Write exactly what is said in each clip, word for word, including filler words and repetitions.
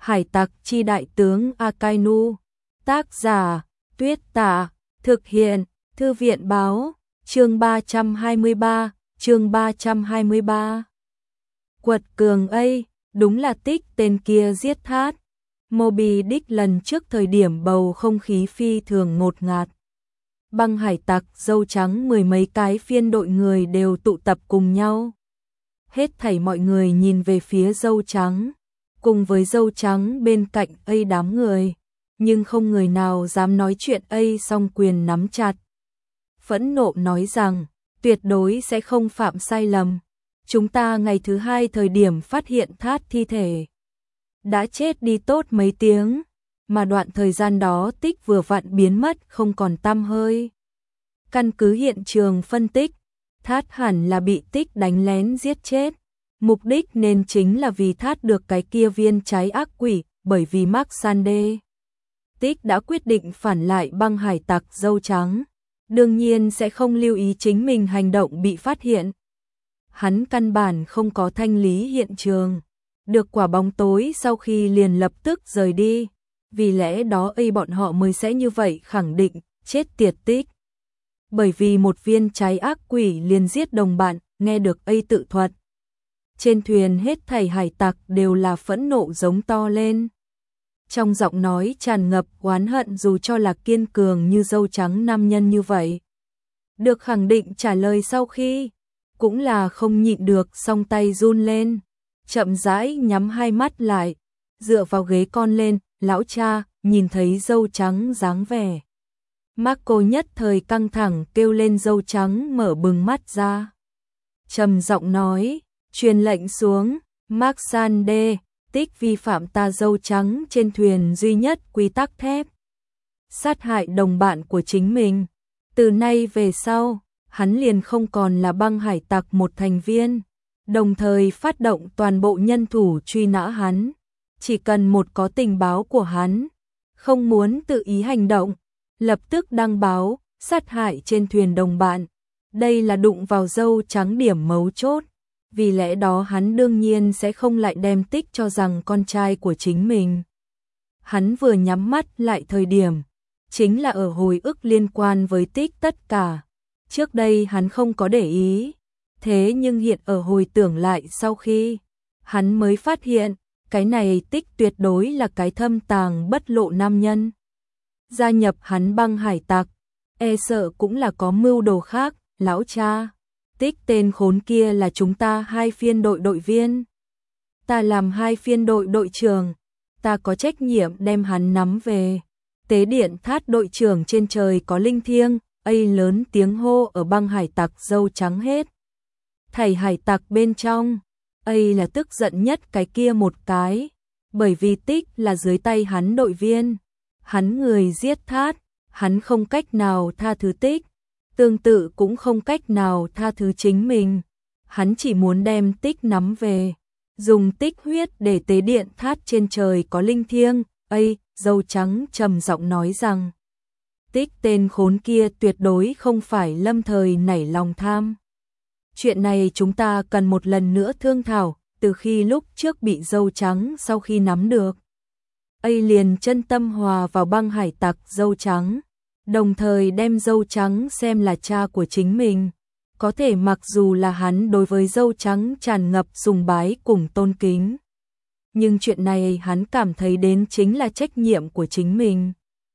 Hải tặc chi đại tướng Akainu. Tác giả Tuyết Tả. Thực hiện Thư viện báo. Chương ba trăm hai mươi ba. Chương ba trăm hai mươi ba. Quật cường ấy, đúng là Tích tên kia giết Thát. Moby Dick lần trước thời điểm bầu không khí phi thường ngột ngạt. Băng hải tặc dâu trắng mười mấy cái phiên đội người đều tụ tập cùng nhau. Hết thảy mọi người nhìn về phía dâu trắng, cùng với dâu trắng bên cạnh ấy đám người, nhưng không người nào dám nói chuyện ấy, song quyền nắm chặt. Phẫn nộ nói rằng, tuyệt đối sẽ không phạm sai lầm. Chúng ta ngày thứ hai thời điểm phát hiện Thát thi thể đã chết đi tốt mấy tiếng, mà đoạn thời gian đó Tích vừa vặn biến mất không còn tăm hơi. Căn cứ hiện trường phân tích, Thát hẳn là bị Tích đánh lén giết chết. Mục đích nên chính là vì Thát được cái kia viên trái ác quỷ, bởi vì Mark Sande. Tích đã quyết định phản lại băng hải tặc dâu trắng, đương nhiên sẽ không lưu ý chính mình hành động bị phát hiện. Hắn căn bản không có thanh lý hiện trường, được quả bóng tối sau khi liền lập tức rời đi, vì lẽ đó ấy bọn họ mới sẽ như vậy khẳng định, chết tiệt Tích. Bởi vì một viên trái ác quỷ liền giết đồng bạn, nghe được ấy tự thuật. Trên thuyền hết thảy hải tặc đều là phẫn nộ giống to lên. Trong giọng nói tràn ngập oán hận, dù cho là kiên cường như dâu trắng nam nhân như vậy. Được khẳng định trả lời sau khi, cũng là không nhịn được, song tay run lên, chậm rãi nhắm hai mắt lại, dựa vào ghế con lên, lão cha, nhìn thấy dâu trắng dáng vẻ. Marco nhất thời căng thẳng, kêu lên dâu trắng mở bừng mắt ra. Trầm giọng nói, truyền lệnh xuống, Mark Sande, Tích vi phạm ta dâu trắng trên thuyền duy nhất quy tắc thép. Sát hại đồng bạn của chính mình. Từ nay về sau, hắn liền không còn là băng hải tặc một thành viên, đồng thời phát động toàn bộ nhân thủ truy nã hắn. Chỉ cần một có tình báo của hắn, không muốn tự ý hành động, lập tức đăng báo, sát hại trên thuyền đồng bạn. Đây là đụng vào dâu trắng điểm mấu chốt, vì lẽ đó hắn đương nhiên sẽ không lại đem Tích cho rằng con trai của chính mình. Hắn vừa nhắm mắt lại thời điểm, chính là ở hồi ức liên quan với Tích tất cả. Trước đây hắn không có để ý, thế nhưng hiện ở hồi tưởng lại sau khi, hắn mới phát hiện, cái này Tích tuyệt đối là cái thâm tàng bất lộ nam nhân. Gia nhập hắn băng hải tặc, e sợ cũng là có mưu đồ khác, lão cha. Tích tên khốn kia là chúng ta hai phiên đội đội viên. Ta làm hai phiên đội đội trưởng, ta có trách nhiệm đem hắn nắm về. Tế điện Thát đội trưởng trên trời có linh thiêng, ấy lớn tiếng hô ở băng hải tặc dâu trắng hết. Thầy hải tặc bên trong, ấy là tức giận nhất cái kia một cái, bởi vì Tích là dưới tay hắn đội viên. Hắn người giết Thát, hắn không cách nào tha thứ Tích. Tương tự cũng không cách nào tha thứ chính mình. Hắn chỉ muốn đem Tích nắm về, dùng Tích huyết để tế điện Thát trên trời có linh thiêng. Ây, dâu trắng trầm giọng nói rằng, Tích tên khốn kia tuyệt đối không phải lâm thời nảy lòng tham. Chuyện này chúng ta cần một lần nữa thương thảo, từ khi lúc trước bị dâu trắng sau khi nắm được. Ây liền chân tâm hòa vào băng hải tặc dâu trắng. Đồng thời đem dâu trắng xem là cha của chính mình. Có thể mặc dù là hắn đối với dâu trắng tràn ngập sùng bái cùng tôn kính, nhưng chuyện này hắn cảm thấy đến chính là trách nhiệm của chính mình.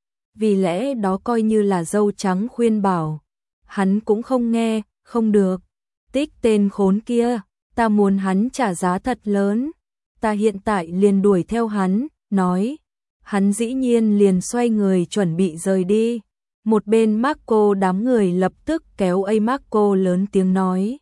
Vì lẽ đó coi như là dâu trắng khuyên bảo, hắn cũng không nghe, không được. Tích tên khốn kia, ta muốn hắn trả giá thật lớn. Ta hiện tại liền đuổi theo hắn, nói. Hắn dĩ nhiên liền xoay người chuẩn bị rời đi. Một bên Marco đám người lập tức kéo ấy Marco lớn tiếng nói.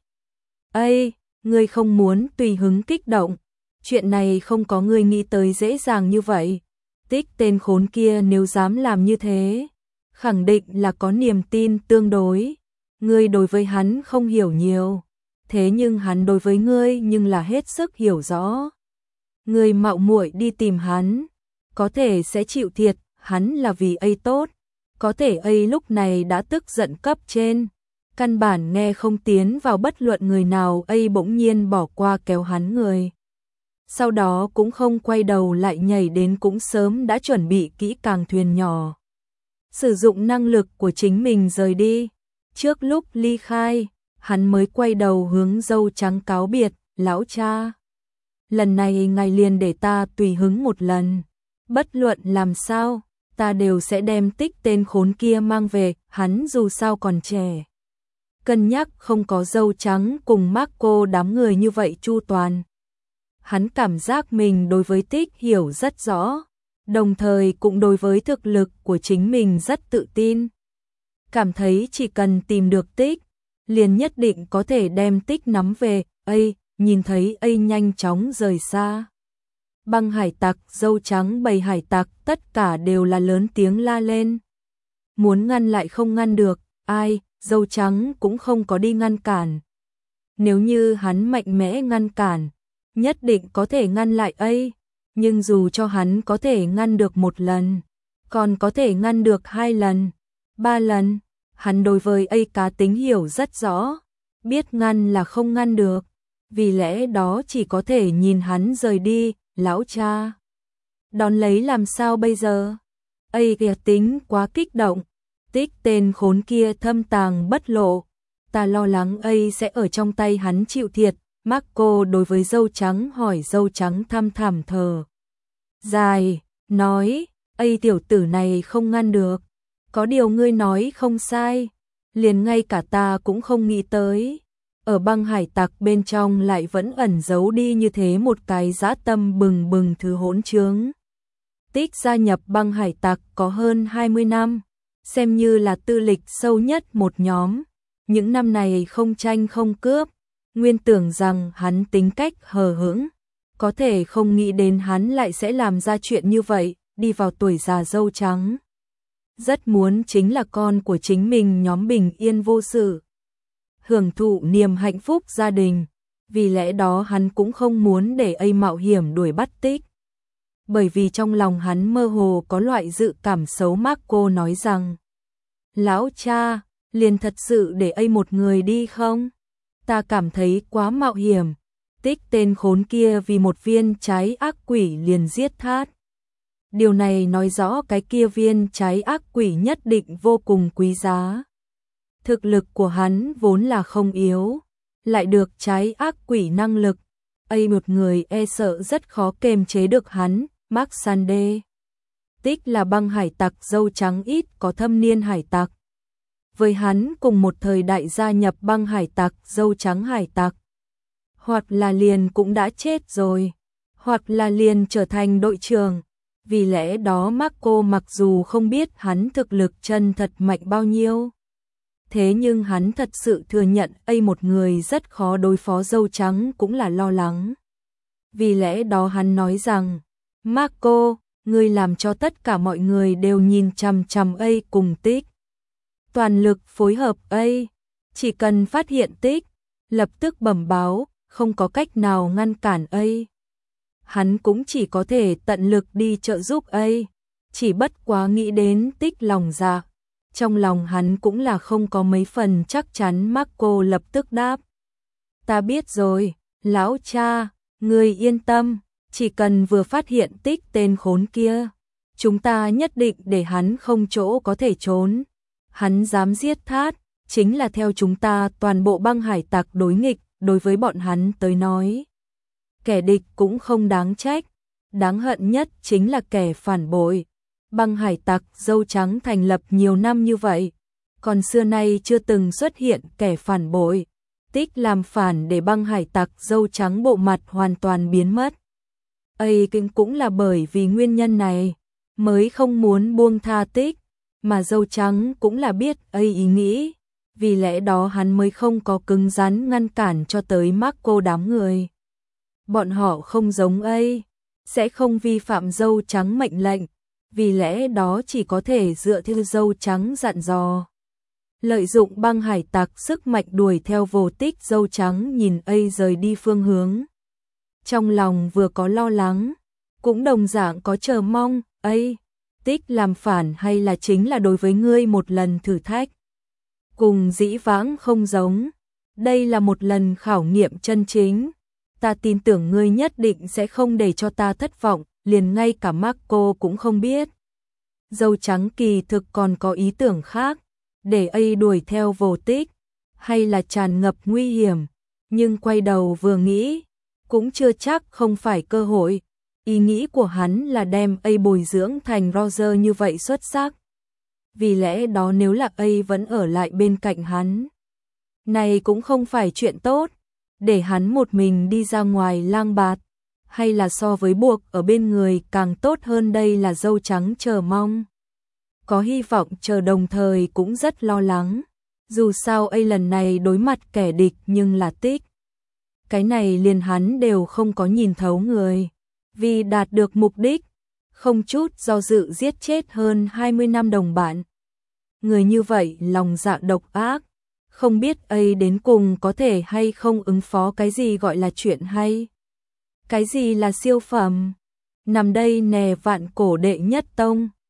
Ây, ngươi không muốn tùy hứng kích động. Chuyện này không có ngươi nghĩ tới dễ dàng như vậy. Tích tên khốn kia nếu dám làm như thế, khẳng định là có niềm tin tương đối. Ngươi đối với hắn không hiểu nhiều, thế nhưng hắn đối với ngươi nhưng là hết sức hiểu rõ. Ngươi mạo muội đi tìm hắn, có thể sẽ chịu thiệt, hắn là vì ấy tốt. Có thể ấy lúc này đã tức giận cấp trên, căn bản nghe không tiến vào bất luận người nào, ấy bỗng nhiên bỏ qua kéo hắn người. sau đó cũng không quay đầu lại nhảy đến cũng sớm đã chuẩn bị kỹ càng thuyền nhỏ. Sử dụng năng lực của chính mình rời đi. Trước lúc ly khai, hắn mới quay đầu hướng dâu trắng cáo biệt, lão cha. Lần này ngài liền để ta tùy hứng một lần. Bất luận làm sao, ta đều sẽ đem Tích tên khốn kia mang về, hắn dù sao còn trẻ. Cân nhắc không có dâu trắng cùng Marco đám người như vậy chu toàn. Hắn cảm giác mình đối với Tích hiểu rất rõ, đồng thời cũng đối với thực lực của chính mình rất tự tin. Cảm thấy chỉ cần tìm được Tích, liền nhất định có thể đem Tích nắm về. Ây, nhìn thấy Ây nhanh chóng rời xa. Băng hải tặc, dâu trắng bầy hải tặc tất cả đều là lớn tiếng la lên. Muốn ngăn lại không ngăn được, ai, dâu trắng cũng không có đi ngăn cản. Nếu như hắn mạnh mẽ ngăn cản, nhất định có thể ngăn lại ấy, nhưng dù cho hắn có thể ngăn được một lần, còn có thể ngăn được hai lần, ba lần, hắn đối với ấy cá tính hiểu rất rõ, biết ngăn là không ngăn được, vì lẽ đó chỉ có thể nhìn hắn rời đi, lão cha. Đón lấy làm sao bây giờ? Ấy kìa tính quá kích động, Tích tên khốn kia thâm tàng bất lộ, ta lo lắng ấy sẽ ở trong tay hắn chịu thiệt. Marco đối với dâu trắng hỏi, dâu trắng thăm thẳm thở dài, nói, ấy tiểu tử này không ngăn được, có điều ngươi nói không sai, liền ngay cả ta cũng không nghĩ tới. Ở băng hải tặc bên trong lại vẫn ẩn giấu đi như thế một cái dã tâm bừng bừng thứ hỗn trướng. Tích gia nhập băng hải tặc có hơn hai mươi năm, xem như là tư lịch sâu nhất một nhóm, những năm này không tranh không cướp. Nguyên tưởng rằng hắn tính cách hờ hững, có thể không nghĩ đến hắn lại sẽ làm ra chuyện như vậy, đi vào tuổi già dâu trắng. Rất muốn chính là con của chính mình nhóm bình yên vô sự, hưởng thụ niềm hạnh phúc gia đình, vì lẽ đó hắn cũng không muốn để ấy mạo hiểm đuổi bắt Tích. Bởi vì trong lòng hắn mơ hồ có loại dự cảm xấu. Marco nói rằng, lão cha, liền thật sự để ấy một người đi không? Ta cảm thấy quá mạo hiểm. Tích tên khốn kia vì một viên trái ác quỷ liền giết Thát. Điều này nói rõ cái kia viên trái ác quỷ nhất định vô cùng quý giá. Thực lực của hắn vốn là không yếu, lại được trái ác quỷ năng lực, ấy một người e sợ rất khó kềm chế được hắn. Mark Sande. Tích là băng hải tặc dâu trắng ít có thâm niên hải tặc. Với hắn cùng một thời đại gia nhập băng hải tặc dâu trắng hải tặc, hoặc là liền cũng đã chết rồi, hoặc là liền trở thành đội trưởng. Vì lẽ đó Marco mặc dù không biết hắn thực lực chân thật mạnh bao nhiêu, thế nhưng hắn thật sự thừa nhận ấy một người rất khó đối phó. Dâu trắng cũng là lo lắng. Vì lẽ đó hắn nói rằng, Marco, ngươi làm cho tất cả mọi người đều nhìn chằm chằm ấy cùng Tích. Toàn lực phối hợp ấy, chỉ cần phát hiện Tích, lập tức bẩm báo, không có cách nào ngăn cản ấy. Hắn cũng chỉ có thể tận lực đi trợ giúp ấy, chỉ bất quá nghĩ đến Tích lòng dạ. Trong lòng hắn cũng là không có mấy phần chắc chắn. Marco lập tức đáp, ta biết rồi, lão cha, ngươi yên tâm, chỉ cần vừa phát hiện Tích tên khốn kia, chúng ta nhất định để hắn không chỗ có thể trốn. Hắn dám giết Thát, chính là theo chúng ta toàn bộ băng hải tặc đối nghịch, đối với bọn hắn tới nói. Kẻ địch cũng không đáng trách, đáng hận nhất chính là kẻ phản bội. Băng hải tặc dâu trắng thành lập nhiều năm như vậy, còn xưa nay chưa từng xuất hiện kẻ phản bội. Tích làm phản để băng hải tặc dâu trắng bộ mặt hoàn toàn biến mất. Ấy cũng là bởi vì nguyên nhân này, mới không muốn buông tha Tích, mà dâu trắng cũng là biết ấy ý nghĩ, vì lẽ đó hắn mới không có cứng rắn ngăn cản cho tới Marco đám người. Bọn họ không giống ấy, sẽ không vi phạm dâu trắng mệnh lệnh, vì lẽ đó chỉ có thể dựa theo dâu trắng dặn dò. Lợi dụng băng hải tặc sức mạnh đuổi theo vô Tích. Dâu trắng nhìn ấy rời đi phương hướng, trong lòng vừa có lo lắng, cũng đồng dạng có chờ mong. Ấy, Tích làm phản hay là chính là đối với ngươi một lần thử thách, cùng dĩ vãng không giống, đây là một lần khảo nghiệm chân chính. ta tin tưởng ngươi nhất định sẽ không để cho ta thất vọng, liền ngay cả Marco cũng không biết. Dâu trắng kỳ thực còn có ý tưởng khác, để A đuổi theo vô tích, hay là tràn ngập nguy hiểm, nhưng quay đầu vừa nghĩ, cũng chưa chắc không phải cơ hội. Ý nghĩ của hắn là đem A bồi dưỡng thành Roger như vậy xuất sắc. Vì lẽ đó nếu là A vẫn ở lại bên cạnh hắn, này cũng không phải chuyện tốt, để hắn một mình đi ra ngoài lang bạt, hay là so với buộc ở bên người càng tốt hơn. Đây là dâu trắng chờ mong, có hy vọng chờ, đồng thời cũng rất lo lắng. Dù sao A lần này đối mặt kẻ địch nhưng là Tích. Cái này liền hắn đều không có nhìn thấu người, vì đạt được mục đích, không chút do dự giết chết hơn hai mươi năm đồng bạn. Người như vậy lòng dạ độc ác, không biết A đến cùng có thể hay không ứng phó. Cái gì gọi là chuyện hay, cái gì là siêu phẩm. Nằm đây nè, vạn cổ đệ nhất tông.